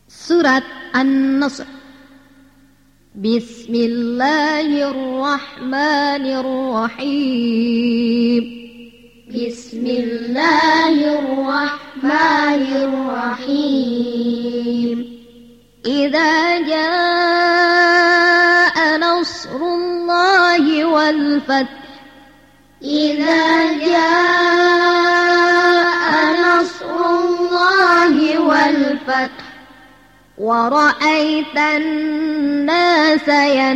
Surat An-Nasr. Bismillahirrahmanirrahim. Bismillahirrahmanirrahim. Idza jaa nasrullahi wal fath. Idza jaa nasrullahi wal fath. ورأيت الناس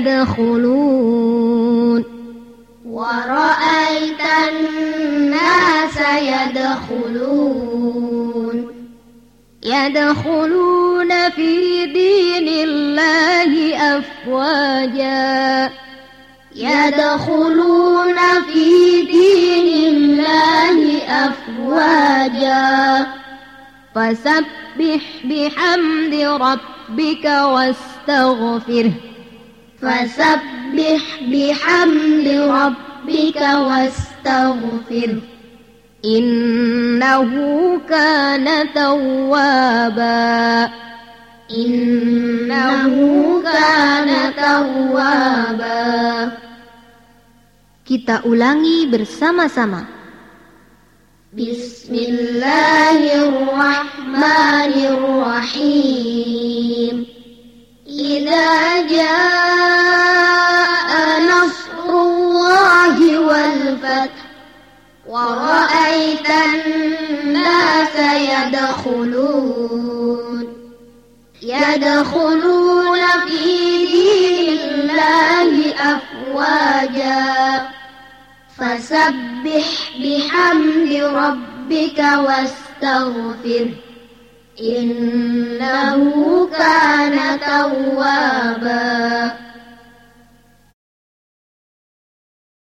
يدخلون ورأيت الناس يدخلون في دين الله أفواجا يدخلون في دين الله أفواجا فسبح بحمد ربك واستغفره فسبح بحمد ربك واستغفره إنه كان توابا إنه كان توابا. Kita ulangi bersama-sama. Bismillahirrahmanirrahim. Idza jaa nasrullahi wal fath wa ra'aitan nasa yadkhuluna fi dinillahi afwaja fasabbih bihamdi rabbika wastaghfir innahu